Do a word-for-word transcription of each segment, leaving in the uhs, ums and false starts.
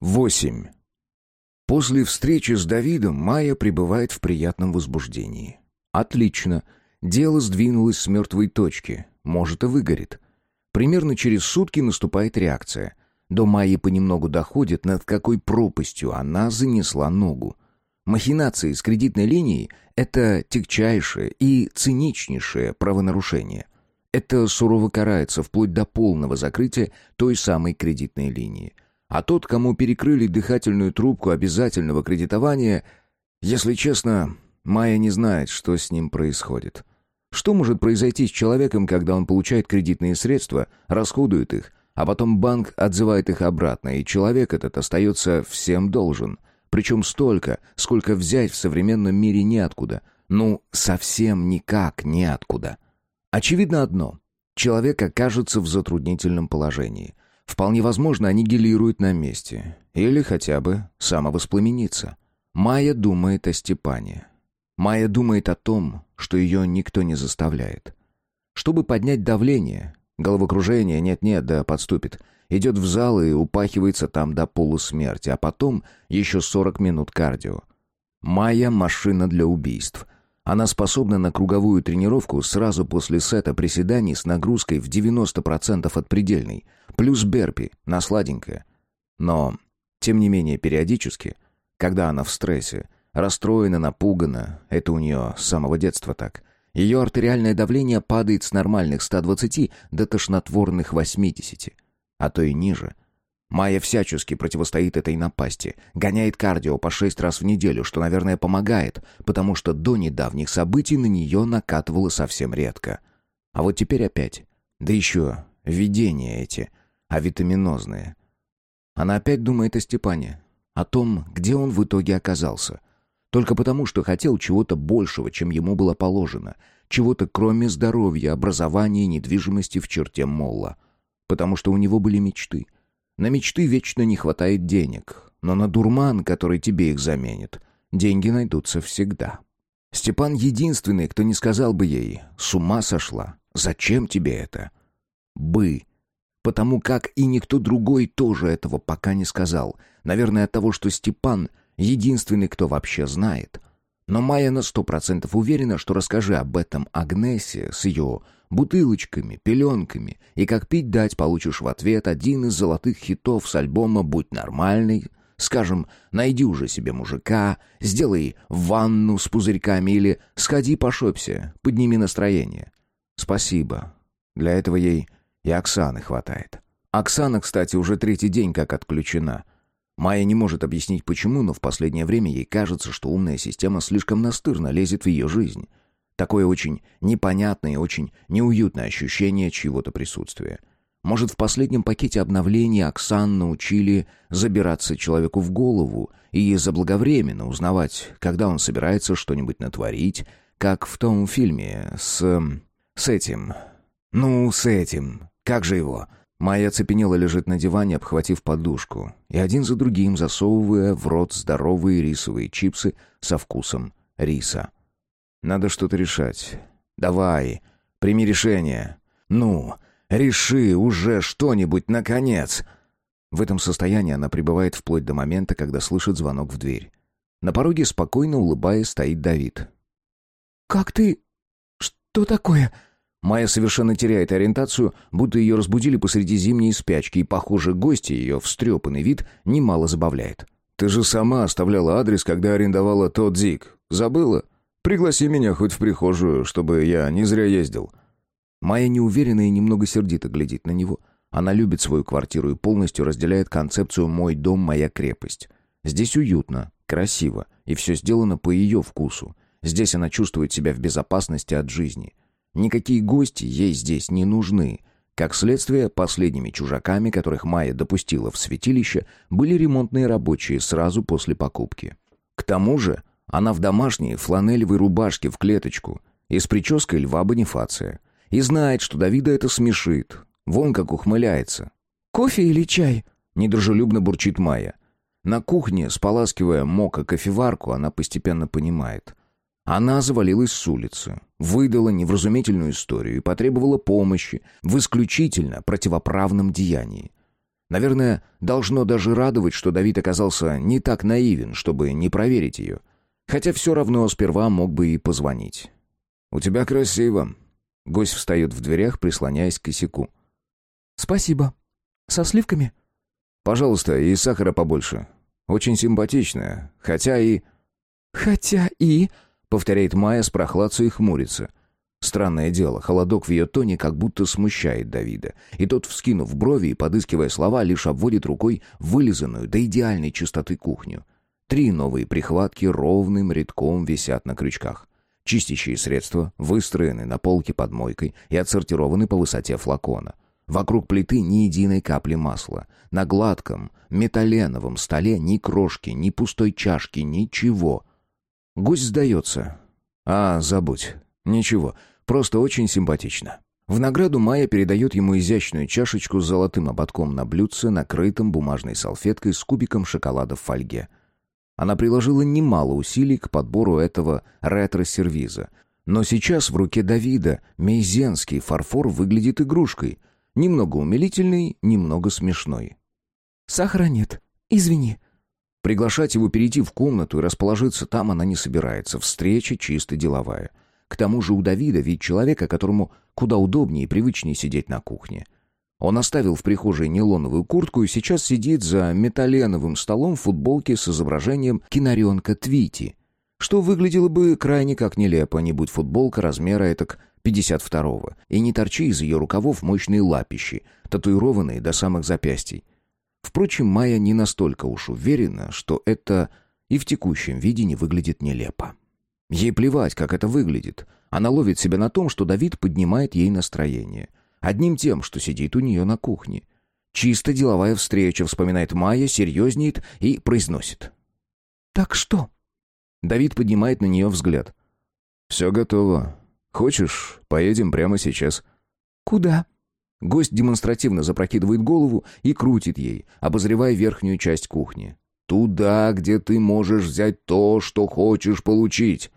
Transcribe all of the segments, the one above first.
Восемь. После встречи с Давидом Майя пребывает в приятном возбуждении. Отлично. Дело сдвинулось с мертвой точки. Может, и выгорит. Примерно через сутки наступает реакция. До Майи понемногу доходит, над какой пропастью она занесла ногу. Махинации с кредитной линией – это тягчайшее и циничнейшее правонарушение. Это сурово карается вплоть до полного закрытия той самой кредитной линии. А тот, кому перекрыли дыхательную трубку обязательного кредитования, если честно, Майя не знает, что с ним происходит. Что может произойти с человеком, когда он получает кредитные средства, расходует их, а потом банк отзывает их обратно, и человек этот остается всем должен. Причем столько, сколько взять в современном мире неоткуда. Ну, совсем никак неоткуда. Очевидно одно. Человек окажется в затруднительном положении. Вполне возможно, аннигилирует на месте. Или хотя бы самовоспламенится. Майя думает о Степане. Майя думает о том, что ее никто не заставляет. Чтобы поднять давление, головокружение нет-нет, да подступит, идет в зал и упахивается там до полусмерти, а потом еще сорок минут кардио. Майя — машина для убийств. Она способна на круговую тренировку сразу после сета приседаний с нагрузкой в девяносто процентов от предельной, плюс берпи на сладенькое. Но, тем не менее, периодически, когда она в стрессе, расстроена, напугана, это у нее с самого детства так, ее артериальное давление падает с нормальных ста двадцати до тошнотворных восьмидесяти, а то и ниже. Майя всячески противостоит этой напасти, гоняет кардио по шесть раз в неделю, что, наверное, помогает, потому что до недавних событий на нее накатывало совсем редко. А вот теперь опять. Да еще видения эти, авитаминозные. Она опять думает о Степане, о том, где он в итоге оказался. Только потому, что хотел чего-то большего, чем ему было положено, чего-то кроме здоровья, образования и недвижимости в черте молла. Потому что у него были мечты. На мечты вечно не хватает денег, но на дурман, который тебе их заменит, деньги найдутся всегда. Степан единственный, кто не сказал бы ей: «С ума сошла? Зачем тебе это?» Бы. Потому как и никто другой тоже этого пока не сказал. Наверное, от того, что Степан единственный, кто вообще знает. Но Майя на сто процентов уверена, что расскажи об этом Агнесе с ее бутылочками, пеленками, и как пить дать получишь в ответ один из золотых хитов с альбома «Будь нормальный». Скажем, найди уже себе мужика, сделай ванну с пузырьками или сходи пошопся, подними настроение. Спасибо. Для этого ей и Оксаны хватает. Оксана, кстати, уже третий день как отключена. Майя не может объяснить почему, но в последнее время ей кажется, что умная система слишком настырно лезет в ее жизнь. Такое очень непонятное и очень неуютное ощущение чьего-то присутствия. Может, в последнем пакете обновления Оксан научили забираться человеку в голову и заблаговременно узнавать, когда он собирается что-нибудь натворить, как в том фильме с... с этим... Ну, с этим... Как же его? Майя оцепенела лежит на диване, обхватив подушку, и один за другим засовывая в рот здоровые рисовые чипсы со вкусом риса. Надо что-то решать. Давай, прими решение. Ну, реши уже что-нибудь, наконец. В этом состоянии она пребывает вплоть до момента, когда слышит звонок в дверь. На пороге, спокойно улыбаясь, стоит Давид. «Как ты? Что такое?» Майя совершенно теряет ориентацию, будто ее разбудили посреди зимней спячки, и, похоже, гости ее встрепанный вид немало забавляет. «Ты же сама оставляла адрес, когда арендовала тот ЗИГ. Забыла? Пригласи меня хоть в прихожую, чтобы я не зря ездил». Майя неуверенно и немного сердито глядит на него. Она любит свою квартиру и полностью разделяет концепцию «мой дом, моя крепость». Здесь уютно, красиво, и все сделано по ее вкусу. Здесь она чувствует себя в безопасности от жизни. Никакие гости ей здесь не нужны. Как следствие, последними чужаками, которых Майя допустила в святилище, были ремонтные рабочие сразу после покупки. К тому же она в домашней фланелевой рубашке в клеточку и с прической Льва Бонифация. И знает, что Давида это смешит. Вон как ухмыляется. «Кофе или чай?» — недружелюбно бурчит Майя. На кухне, споласкивая мока кофеварку, она постепенно понимает. Она завалилась с улицы, выдала невразумительную историю и потребовала помощи в исключительно противоправном деянии. Наверное, должно даже радовать, что Давид оказался не так наивен, чтобы не проверить ее. Хотя все равно сперва мог бы и позвонить. «У тебя красиво». Гость встает в дверях, прислоняясь к косяку. «Спасибо. Со сливками?» «Пожалуйста, и сахара побольше. Очень симпатичная, хотя и...» «Хотя и...» — повторяет Майя с прохладцей и хмурится. Странное дело, холодок в ее тоне как будто смущает Давида, и тот, вскинув брови и подыскивая слова, лишь обводит рукой вылизанную до идеальной чистоты кухню. Три новые прихватки ровным рядком висят на крючках. Чистящие средства выстроены на полке под мойкой и отсортированы по высоте флакона. Вокруг плиты ни единой капли масла. На гладком, металленовом столе ни крошки, ни пустой чашки, ничего. Гость сдается. «А, забудь. Ничего, просто очень симпатично». В награду Майя передает ему изящную чашечку с золотым ободком на блюдце, накрытым бумажной салфеткой с кубиком шоколада в фольге. Она приложила немало усилий к подбору этого ретро-сервиза. Но сейчас в руке Давида мейзенский фарфор выглядит игрушкой. Немного умилительной, немного смешной. «Сахара нет. Извини». Приглашать его перейти в комнату и расположиться там она не собирается. Встреча чисто деловая. К тому же у Давида вид человека, которому куда удобнее и привычнее сидеть на кухне. Он оставил в прихожей нейлоновую куртку и сейчас сидит за металленовым столом в футболке с изображением киноренка Твити, что выглядело бы крайне как нелепо, не будь футболка размера этак пятьдесят второго, и не торчи из ее рукавов мощные лапищи, татуированные до самых запястий. Впрочем, Майя не настолько уж уверена, что это и в текущем виде не выглядит нелепо. Ей плевать, как это выглядит. Она ловит себя на том, что Давид поднимает ей настроение. Одним тем, что сидит у нее на кухне. Чисто деловая встреча, вспоминает Майя, серьезнеет и произносит. «Так что?» Давид поднимает на нее взгляд. «Все готово. Хочешь, поедем прямо сейчас?» «Куда?» Гость демонстративно запрокидывает голову и крутит ей, обозревая верхнюю часть кухни. «Туда, где ты можешь взять то, что хочешь получить».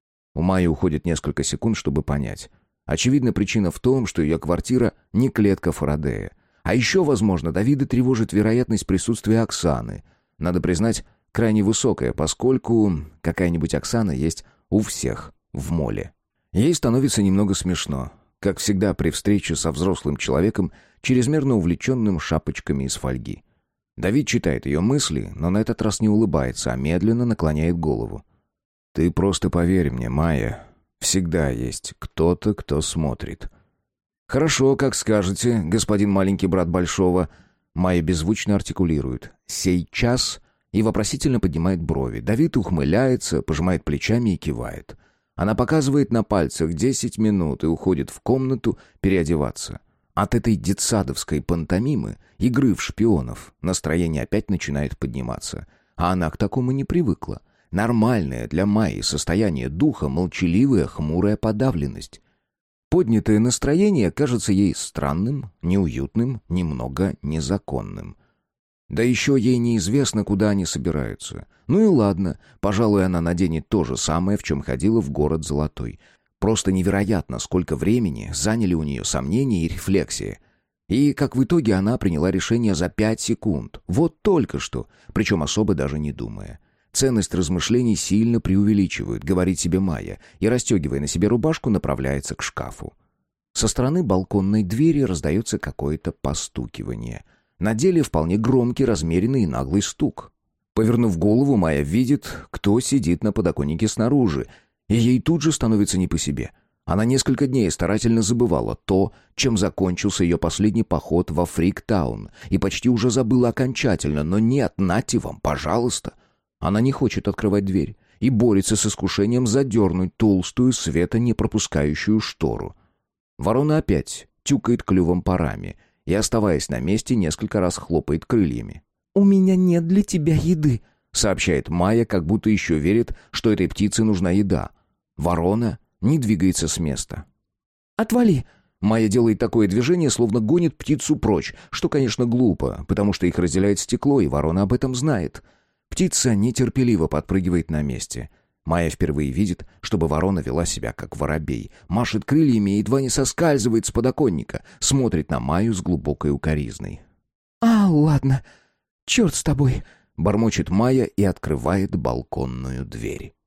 У Майи уходит несколько секунд, чтобы понять. Очевидно, причина в том, что ее квартира не клетка Фарадея. А еще, возможно, Давида тревожит вероятность присутствия Оксаны. Надо признать, крайне высокая, поскольку какая-нибудь Оксана есть у всех в моле. Ей становится немного смешно. Как всегда при встрече со взрослым человеком, чрезмерно увлеченным шапочками из фольги. Давид читает ее мысли, но на этот раз не улыбается, а медленно наклоняет голову. «Ты просто поверь мне, Майя. Всегда есть кто-то, кто смотрит». «Хорошо, как скажете, господин маленький брат Большого». Майя беззвучно артикулирует «сейчас» и вопросительно поднимает брови. Давид ухмыляется, пожимает плечами и кивает. Она показывает на пальцах десять минут и уходит в комнату переодеваться. От этой детсадовской пантомимы, игры в шпионов, настроение опять начинает подниматься. А она к такому не привыкла. Нормальное для Майи состояние духа, молчаливая, хмурая подавленность. Поднятое настроение кажется ей странным, неуютным, немного незаконным. Да еще ей неизвестно, куда они собираются. Ну и ладно, пожалуй, она наденет то же самое, в чем ходила в город Золотой. Просто невероятно, сколько времени заняли у нее сомнения и рефлексия. И, как в итоге, она приняла решение за пять секунд. Вот только что, причем особо даже не думая. Ценность размышлений сильно преувеличивают, говорит себе Майя, и, расстегивая на себе рубашку, направляется к шкафу. Со стороны балконной двери раздается какое-то постукивание. На деле вполне громкий, размеренный и наглый стук. Повернув голову, Майя видит, кто сидит на подоконнике снаружи, и ей тут же становится не по себе. Она несколько дней старательно забывала то, чем закончился ее последний поход во Фриктаун, и почти уже забыла окончательно, но нет, нате вам, пожалуйста. Она не хочет открывать дверь и борется с искушением задернуть толстую, света не пропускающую штору. Ворона опять тюкает клювом по раме и, оставаясь на месте, несколько раз хлопает крыльями. «У меня нет для тебя еды», — сообщает Майя, как будто еще верит, что этой птице нужна еда. Ворона не двигается с места. «Отвали!» Майя делает такое движение, словно гонит птицу прочь, что, конечно, глупо, потому что их разделяет стекло, и ворона об этом знает. Птица нетерпеливо подпрыгивает на месте. Майя впервые видит, чтобы ворона вела себя как воробей, машет крыльями и едва не соскальзывает с подоконника, смотрит на Майю с глубокой укоризной. А, ладно. Черт с тобой. Бормочет Майя и открывает балконную дверь.